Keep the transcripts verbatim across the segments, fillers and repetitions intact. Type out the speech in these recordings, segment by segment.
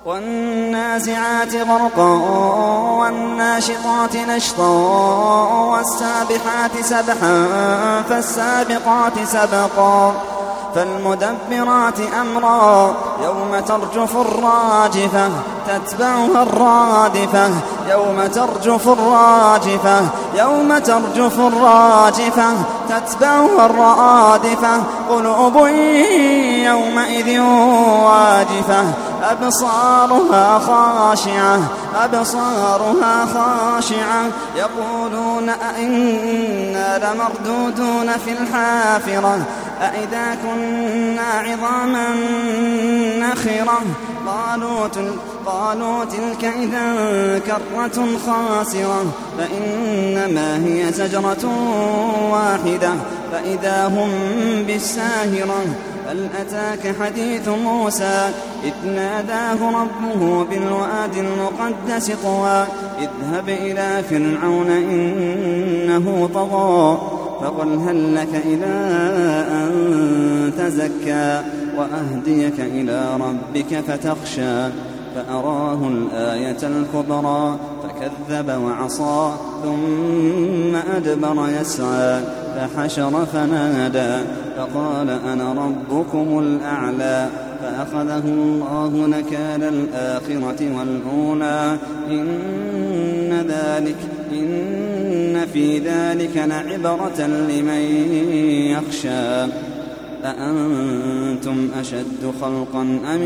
والنازعات غرقا والناشطات نشطا والسابحات سبحا فالسابقات سبقا فالمدبرات أمرا يوم ترجف الراجفة تتبعها الرادفة يوم ترجف الراجفة يوم ترجف الراجفة تتبعها الرادفة قلوب يومئذ واجفة أبصارها خاشعة أبصارها خاشعة يقولون أئنا لمردودون في الحافرة أئذا كنا عظاما نخرة قالوا, قالوا تلك إذا كرة خاسرة فإنما هي زجرة واحدة فإذا هم بالساهرة هل أتاك حديث موسى إذ ناداه ربه بالوادي المقدس طوى اذهب إلى فرعون إنه طغى فقل هل لك إلى أن تزكى وأهديك إلى ربك فتخشى فأراه الآية الكبرى فكذب وعصى ثم أدبر يسعى فحشر فنادى فقال أنا ربكم الأعلى فأخذه الله نكال الآخرة والأولى إن ذلك إن في ذلك لعبرة لمن يخشى أأنتم أشد خلقا أم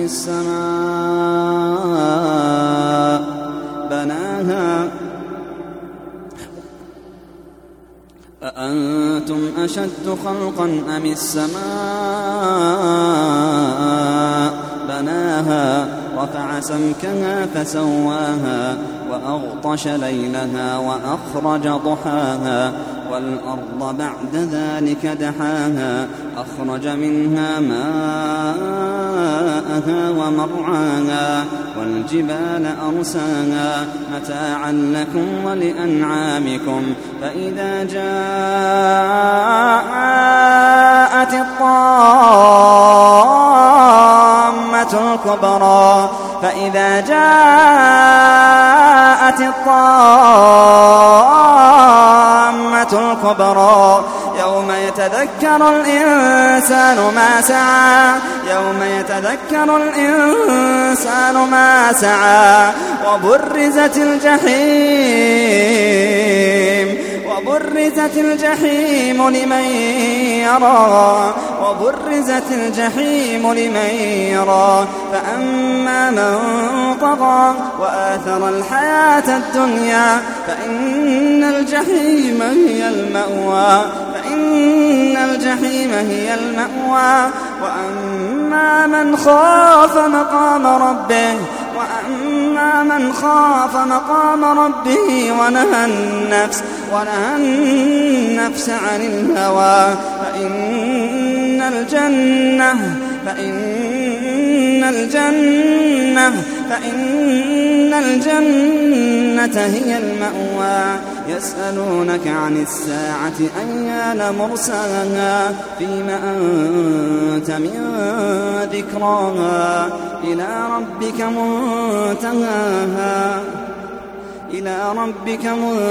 السماء بناها أأنتم أشد خلقا أم السماء بناها رفع سمكها فسواها وأغطش ليلها وأخرج ضحاها والأرض بعد ذلك دحاها أخرج منها ماءها ومرعاها والجبال أرساها متاعا لكم ولأنعامكم فإذا جاءت الطامة الكبرى فإذا جاءت الطامة الكبرى يوم يتذكر الإنسان ما سعى يوم يتذكر الإنسان ما سعى وبرزت الجحيم وبرزت الجحيم لمن يرى وبرزت الجحيم لمن يرى فأما من طغى وآثر الحياة الدنيا فإن الجحيم هي المأوى فإن الجحيم هي المأوى وأما من خاف مقام ربه وأما من خاف مقام ربه ونهى النفس ونهى النفس عن الهوى فإن الجنة فإن الجنة فإن الجنة هي المأوى يسألونك عن الساعة أيان مرساها فيما أنت من ذكراها إلى ربك منتهاها إلى ربك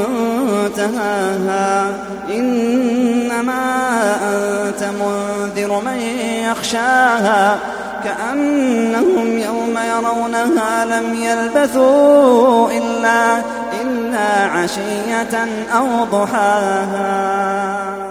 منتهاها إنما أنت منذر من يخشاها كأنهم يوم يرونها لم يلبثوا إلا, إلا عشية أو ضحاها.